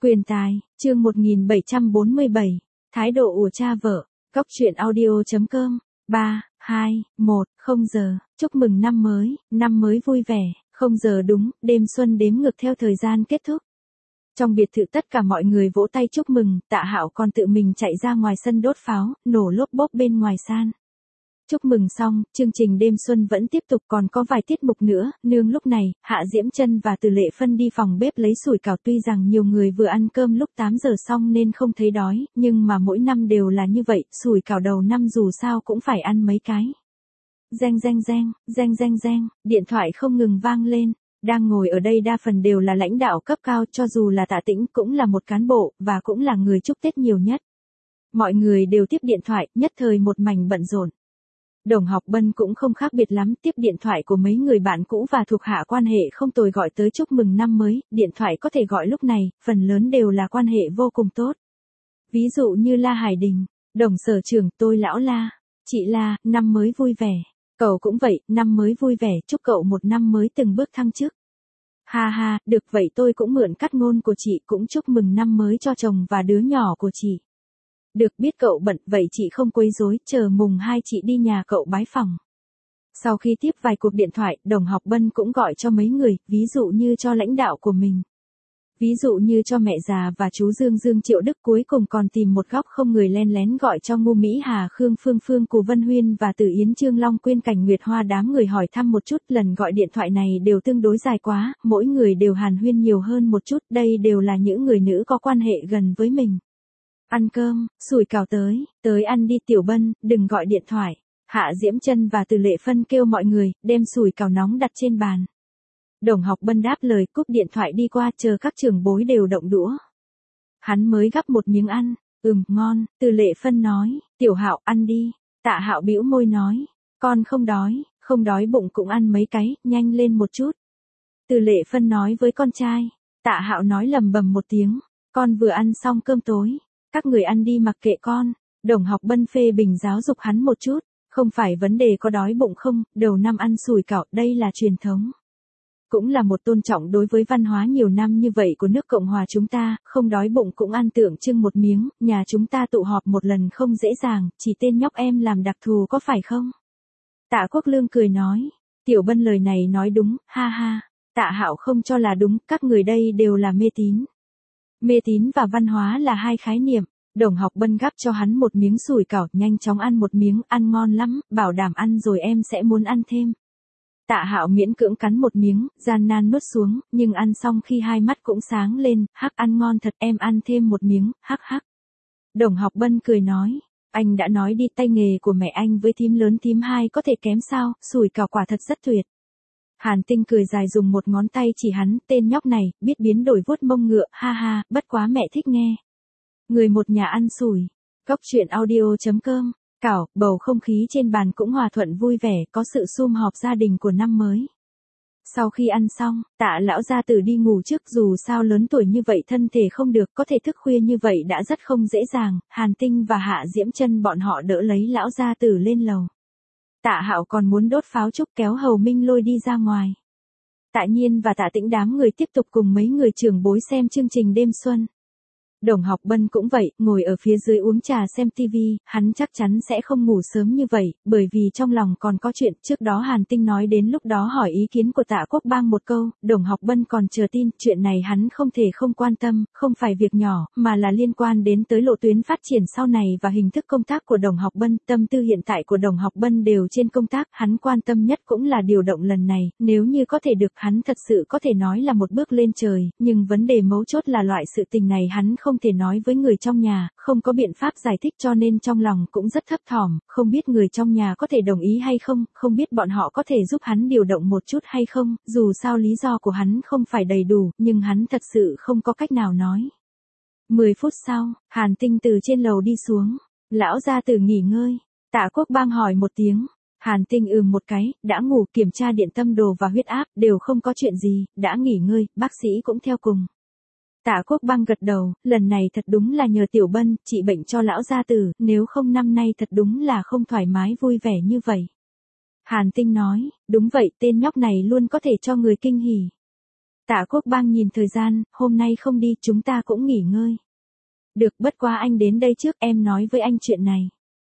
Quyền tài, chương 1747, thái độ của cha vợ, góc truyện audio.com, 3, 2, 1, 0 giờ, chúc mừng năm mới vui vẻ, 0 giờ đúng, đêm xuân đếm ngược theo thời gian kết thúc. Trong biệt thự tất cả mọi người vỗ tay chúc mừng, Tạ Hạo còn tự mình chạy ra ngoài sân đốt pháo, nổ lốp bốp bên ngoài san. Chúc mừng xong, chương trình đêm xuân vẫn tiếp tục còn có vài tiết mục nữa, nương lúc này, Hạ Diễm Chân và Từ Lệ Phân đi phòng bếp lấy sủi cảo tuy rằng nhiều người vừa ăn cơm lúc 8 giờ xong nên không thấy đói, nhưng mà mỗi năm đều là như vậy, sủi cảo đầu năm dù sao cũng phải ăn mấy cái. Reng, điện thoại không ngừng vang lên. Đang ngồi ở đây đa phần đều là lãnh đạo cấp cao cho dù là Tạ Tĩnh cũng là một cán bộ, và cũng là người chúc Tết nhiều nhất. Mọi người đều tiếp điện thoại, nhất thời một mảnh bận rộn. Đồng Học Bân cũng không khác biệt lắm, tiếp điện thoại của mấy người bạn cũ và thuộc hạ quan hệ không tồi gọi tới chúc mừng năm mới, điện thoại có thể gọi lúc này, phần lớn đều là quan hệ vô cùng tốt. Ví dụ như La Hải Đình, Đồng Sở Trưởng, tôi lão La, chị La, năm mới vui vẻ. Cậu cũng vậy, năm mới vui vẻ, chúc cậu một năm mới từng bước thăng chức. Ha ha, được vậy tôi cũng mượn cắt ngôn của chị cũng chúc mừng năm mới cho chồng và đứa nhỏ của chị. Được biết cậu bận, vậy chị không quấy rối, chờ mùng 2 chị đi nhà cậu bái phỏng. Sau khi tiếp vài cuộc điện thoại, Đồng Học Bân cũng gọi cho mấy người, ví dụ như cho lãnh đạo của mình. Ví dụ như cho mẹ già và chú Dương Triệu Đức, cuối cùng còn tìm một góc không người len lén gọi cho Ngô Mỹ Hà, Khương Phương, Cù Vân Huyên và Từ Yến, Trương Long Quyên, Cảnh Nguyệt Hoa, đám người hỏi thăm một chút, lần gọi điện thoại này đều tương đối dài quá, mỗi người đều hàn huyên nhiều hơn một chút, đây đều là những người nữ có quan hệ gần với mình. Ăn cơm, sủi cảo tới ăn đi Tiểu Bân, đừng gọi điện thoại. Hạ Diễm Chân và Từ Lệ Phân kêu mọi người, đem sủi cảo nóng đặt trên bàn. Đồng Học Bân đáp lời, cúp điện thoại đi qua chờ các trưởng bối đều động đũa. Hắn mới gắp một miếng ăn, ngon, Từ Lệ Phân nói, Tiểu Hạo ăn đi. Tạ Hạo bĩu môi nói, con không đói bụng cũng ăn mấy cái, nhanh lên một chút. Từ Lệ Phân nói với con trai, Tạ Hạo nói lầm bầm một tiếng, con vừa ăn xong cơm tối, các người ăn đi mặc kệ con. Đồng Học Bân phê bình giáo dục hắn một chút, không phải vấn đề có đói bụng không, đầu năm ăn sủi cảo, đây là truyền thống. Cũng là một tôn trọng đối với văn hóa nhiều năm như vậy của nước Cộng hòa chúng ta, không đói bụng cũng ăn tượng trưng một miếng, nhà chúng ta tụ họp một lần không dễ dàng, chỉ tên nhóc em làm đặc thù có phải không? Tạ Quốc Lương cười nói, Tiểu Bân lời này nói đúng, ha ha. Tạ Hạo không cho là đúng, các người đây đều là mê tín. Mê tín và văn hóa là hai khái niệm. Đồng Học Bân gắp cho hắn một miếng sủi cảo, nhanh chóng ăn một miếng, ăn ngon lắm, bảo đảm ăn rồi em sẽ muốn ăn thêm. Tạ Hạo miễn cưỡng cắn một miếng, gian nan nuốt xuống, nhưng ăn xong khi hai mắt cũng sáng lên, hắc ăn ngon thật, em ăn thêm một miếng, hắc. Đồng Học Bân cười nói, anh đã nói đi, tay nghề của mẹ anh với thím lớn thím hai có thể kém sao, sủi cảo quả thật rất tuyệt. Hàn Tinh cười dài dùng một ngón tay chỉ hắn, tên nhóc này, biết biến đổi vuốt mông ngựa, ha ha, bất quá mẹ thích nghe. Người một nhà ăn sủi, góc truyện audio.com. Cảo, bầu không khí trên bàn cũng hòa thuận vui vẻ, có sự sum họp gia đình của năm mới. Sau khi ăn xong, Tạ lão gia tử đi ngủ trước, dù sao lớn tuổi như vậy thân thể không được, có thể thức khuya như vậy đã rất không dễ dàng, Hàn Tinh và Hạ Diễm Chân bọn họ đỡ lấy lão gia tử lên lầu. Tạ Hạo còn muốn đốt pháo trúc, kéo Hầu Minh Lôi đi ra ngoài. Tạ Nhiên và Tạ Tĩnh đám người tiếp tục cùng mấy người trưởng bối xem chương trình đêm xuân. Đồng Học Bân cũng vậy, ngồi ở phía dưới uống trà xem TV, hắn chắc chắn sẽ không ngủ sớm như vậy, bởi vì trong lòng còn có chuyện, trước đó Hàn Tinh nói đến lúc đó hỏi ý kiến của Tạ Quốc Bang một câu, Đồng Học Bân còn chờ tin, chuyện này hắn không thể không quan tâm, không phải việc nhỏ, mà là liên quan đến tới lộ tuyến phát triển sau này và hình thức công tác của Đồng Học Bân, tâm tư hiện tại của Đồng Học Bân đều trên công tác, hắn quan tâm nhất cũng là điều động lần này, nếu như có thể được hắn thật sự có thể nói là một bước lên trời, nhưng vấn đề mấu chốt là loại sự tình này hắn không thể nói với người trong nhà, không có biện pháp giải thích cho nên trong lòng cũng rất thấp thỏm, không biết người trong nhà có thể đồng ý hay không, không biết bọn họ có thể giúp hắn điều động một chút hay không, dù sao lý do của hắn không phải đầy đủ, nhưng hắn thật sự không có cách nào nói. 10 phút sau, Hàn Tinh từ trên lầu đi xuống, lão gia tử nghỉ ngơi, Tạ Quốc Bang hỏi một tiếng. Hàn Tinh một cái, đã ngủ, kiểm tra điện tâm đồ và huyết áp, đều không có chuyện gì, đã nghỉ ngơi, bác sĩ cũng theo cùng. Tạ Quốc Bang gật đầu, lần này thật đúng là nhờ Tiểu Bân, trị bệnh cho lão gia tử, nếu không năm nay thật đúng là không thoải mái vui vẻ như vậy. Hàn Tinh nói, đúng vậy, tên nhóc này luôn có thể cho người kinh hỉ. Tạ Quốc Bang nhìn thời gian, hôm nay không đi, chúng ta cũng nghỉ ngơi. Được, bất quá anh đến đây trước, em nói với anh chuyện này.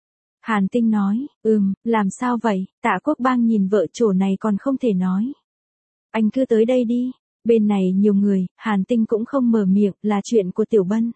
Hàn Tinh nói, làm sao vậy? Tạ Quốc Bang nhìn vợ chỗ này còn không thể nói. Anh cứ tới đây đi, bên này nhiều người, Hàn Tinh cũng không mở miệng, là chuyện của Tiểu Bân.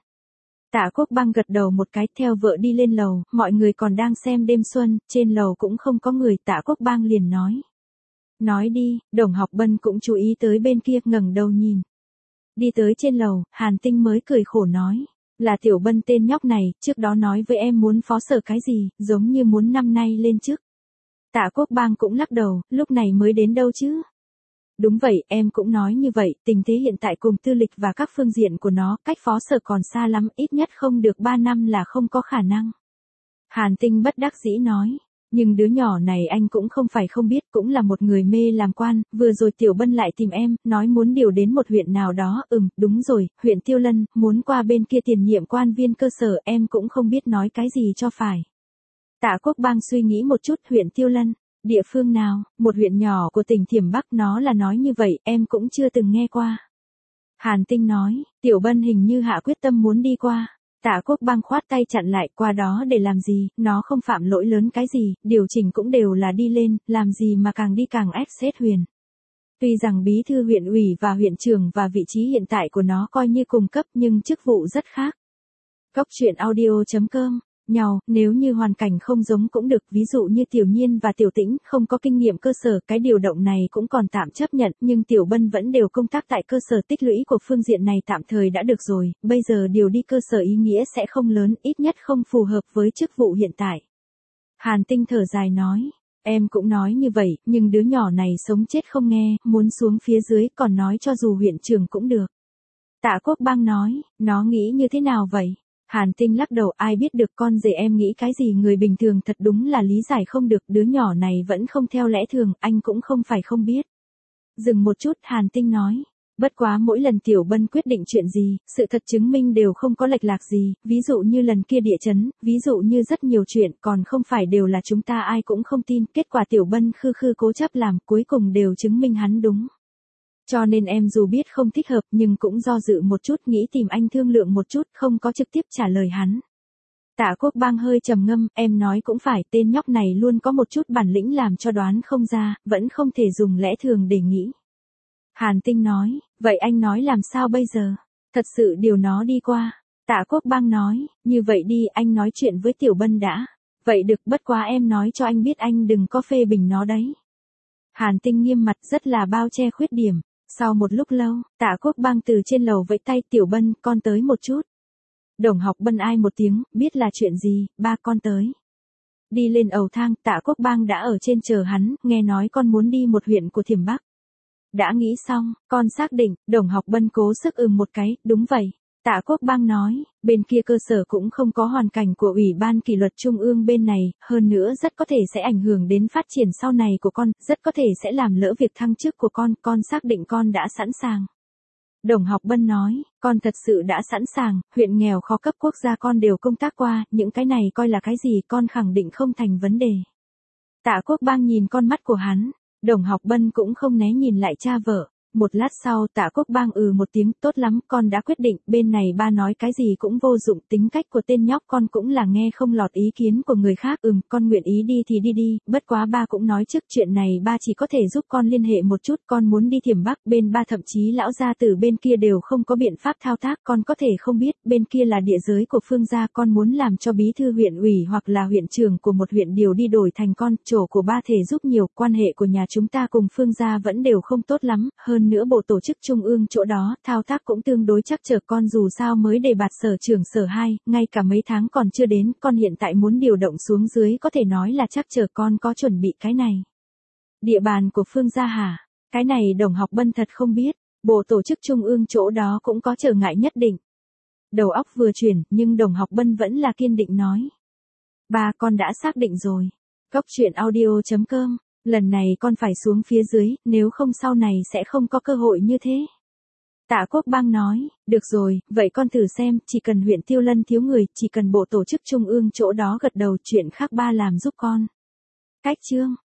Tạ Quốc Bang gật đầu một cái, theo vợ đi lên lầu, mọi người còn đang xem đêm xuân, trên lầu cũng không có người, Tạ Quốc Bang liền nói. Nói đi, Đồng Học Bân cũng chú ý tới bên kia, ngẩng đầu nhìn. Đi tới trên lầu, Hàn Tinh mới cười khổ nói. Là Tiểu Bân tên nhóc này, trước đó nói với em muốn phó sở cái gì, giống như muốn năm nay lên chức. Tạ Quốc Bang cũng lắc đầu, lúc này mới đến đâu chứ. Đúng vậy, em cũng nói như vậy, tình thế hiện tại cùng tư lịch và các phương diện của nó, cách phó sở còn xa lắm, ít nhất không được 3 năm là không có khả năng. Hàn Tinh bất đắc dĩ nói. Nhưng đứa nhỏ này anh cũng không phải không biết, cũng là một người mê làm quan, vừa rồi Tiểu Bân lại tìm em, nói muốn điều đến một huyện nào đó, đúng rồi, huyện Tiêu Lân, muốn qua bên kia tiền nhiệm quan viên cơ sở, em cũng không biết nói cái gì cho phải. Tạ Quốc Bang suy nghĩ một chút, huyện Tiêu Lân, địa phương nào, một huyện nhỏ của tỉnh Thiểm Bắc, nó là nói như vậy, em cũng chưa từng nghe qua. Hàn Tinh nói, Tiểu Bân hình như hạ quyết tâm muốn đi qua. Tạ Quốc Bang khoát tay chặn lại, qua đó để làm gì, nó không phạm lỗi lớn cái gì, điều chỉnh cũng đều là đi lên, làm gì mà càng đi càng ép xét huyền. Tuy rằng bí thư huyện ủy và huyện trưởng và vị trí hiện tại của nó coi như cùng cấp nhưng chức vụ rất khác. Góc truyện audio.com, nhau, nếu như hoàn cảnh không giống cũng được, ví dụ như Tiểu Nhiên và Tiểu Tĩnh không có kinh nghiệm cơ sở, cái điều động này cũng còn tạm chấp nhận, nhưng Tiểu Bân vẫn đều công tác tại cơ sở, tích lũy của phương diện này tạm thời đã được rồi, bây giờ điều đi cơ sở ý nghĩa sẽ không lớn, ít nhất không phù hợp với chức vụ hiện tại. Hàn Tinh thở dài nói, em cũng nói như vậy, nhưng đứa nhỏ này sống chết không nghe, muốn xuống phía dưới, còn nói cho dù huyện trưởng cũng được. Tạ Quốc Bang nói, nó nghĩ như thế nào vậy? Hàn Tinh lắc đầu, ai biết được, con rể em nghĩ cái gì, người bình thường thật đúng là lý giải không được, đứa nhỏ này vẫn không theo lẽ thường, anh cũng không phải không biết. Dừng một chút, Hàn Tinh nói, bất quá mỗi lần Tiểu Bân quyết định chuyện gì, sự thật chứng minh đều không có lệch lạc gì, ví dụ như lần kia địa chấn, ví dụ như rất nhiều chuyện, còn không phải đều là chúng ta ai cũng không tin, kết quả Tiểu Bân khư khư cố chấp làm, cuối cùng đều chứng minh hắn đúng. Cho nên em dù biết không thích hợp nhưng cũng do dự một chút, nghĩ tìm anh thương lượng một chút, không có trực tiếp trả lời hắn. Tạ Quốc Bang hơi trầm ngâm, em nói cũng phải, tên nhóc này luôn có một chút bản lĩnh làm cho đoán không ra, vẫn không thể dùng lẽ thường để nghĩ. Hàn Tinh nói, vậy anh nói làm sao bây giờ? Thật sự điều nó đi qua. Tạ Quốc Bang nói, như vậy đi, anh nói chuyện với Tiểu Bân đã. Vậy được, bất quá em nói cho anh biết anh đừng có phê bình nó đấy. Hàn Tinh nghiêm mặt, rất là bao che khuyết điểm. Sau một lúc lâu, Tạ Quốc Bang từ trên lầu vẫy tay, Tiểu Bân, con tới một chút. Đồng Học Bân ai một tiếng, biết là chuyện gì, ba con tới. Đi lên ầu thang, Tạ Quốc Bang đã ở trên chờ hắn, nghe nói con muốn đi một huyện của Thiểm Bắc. Đã nghĩ xong, con xác định, Đồng Học Bân cố sức một cái, đúng vậy. Tạ Quốc Bang nói, bên kia cơ sở cũng không có hoàn cảnh của Ủy ban kỷ luật Trung ương bên này, hơn nữa rất có thể sẽ ảnh hưởng đến phát triển sau này của con, rất có thể sẽ làm lỡ việc thăng chức của con xác định con đã sẵn sàng. Đồng Học Bân nói, con thật sự đã sẵn sàng, huyện nghèo khó cấp quốc gia con đều công tác qua, những cái này coi là cái gì, con khẳng định không thành vấn đề. Tạ Quốc Bang nhìn con mắt của hắn, Đồng Học Bân cũng không né nhìn lại cha vợ. Một lát sau, Tạ Quốc Bang một tiếng, tốt lắm, con đã quyết định, bên này ba nói cái gì cũng vô dụng, tính cách của tên nhóc con cũng là nghe không lọt ý kiến của người khác, con nguyện ý đi thì đi, bất quá ba cũng nói trước chuyện này ba chỉ có thể giúp con liên hệ một chút, con muốn đi Thiểm Bắc, bên ba thậm chí lão gia tử bên kia đều không có biện pháp thao tác, con có thể không biết, bên kia là địa giới của Phương gia, con muốn làm cho bí thư huyện ủy hoặc là huyện trưởng của một huyện điều đi đổi thành con, chỗ của ba thể giúp nhiều, quan hệ của nhà chúng ta cùng Phương gia vẫn đều không tốt lắm, hơn nữa bộ tổ chức trung ương chỗ đó, thao tác cũng tương đối chắc trở, con dù sao mới đề bạt sở trưởng sở 2, ngay cả mấy tháng còn chưa đến, con hiện tại muốn điều động xuống dưới có thể nói là chắc trở, con có chuẩn bị cái này. Địa bàn của Phương gia hả? Cái này Đồng Học Bân thật không biết, bộ tổ chức trung ương chỗ đó cũng có trở ngại nhất định. Đầu óc vừa chuyển, nhưng Đồng Học Bân vẫn là kiên định nói. Ba con đã xác định rồi. Góc truyện audio.com, lần này con phải xuống phía dưới, nếu không sau này sẽ không có cơ hội như thế. Tạ Quốc Bang nói, được rồi, vậy con thử xem, chỉ cần huyện Tiêu Lân thiếu người, chỉ cần bộ tổ chức trung ương chỗ đó gật đầu, chuyện khác ba làm giúp con. Cách chương.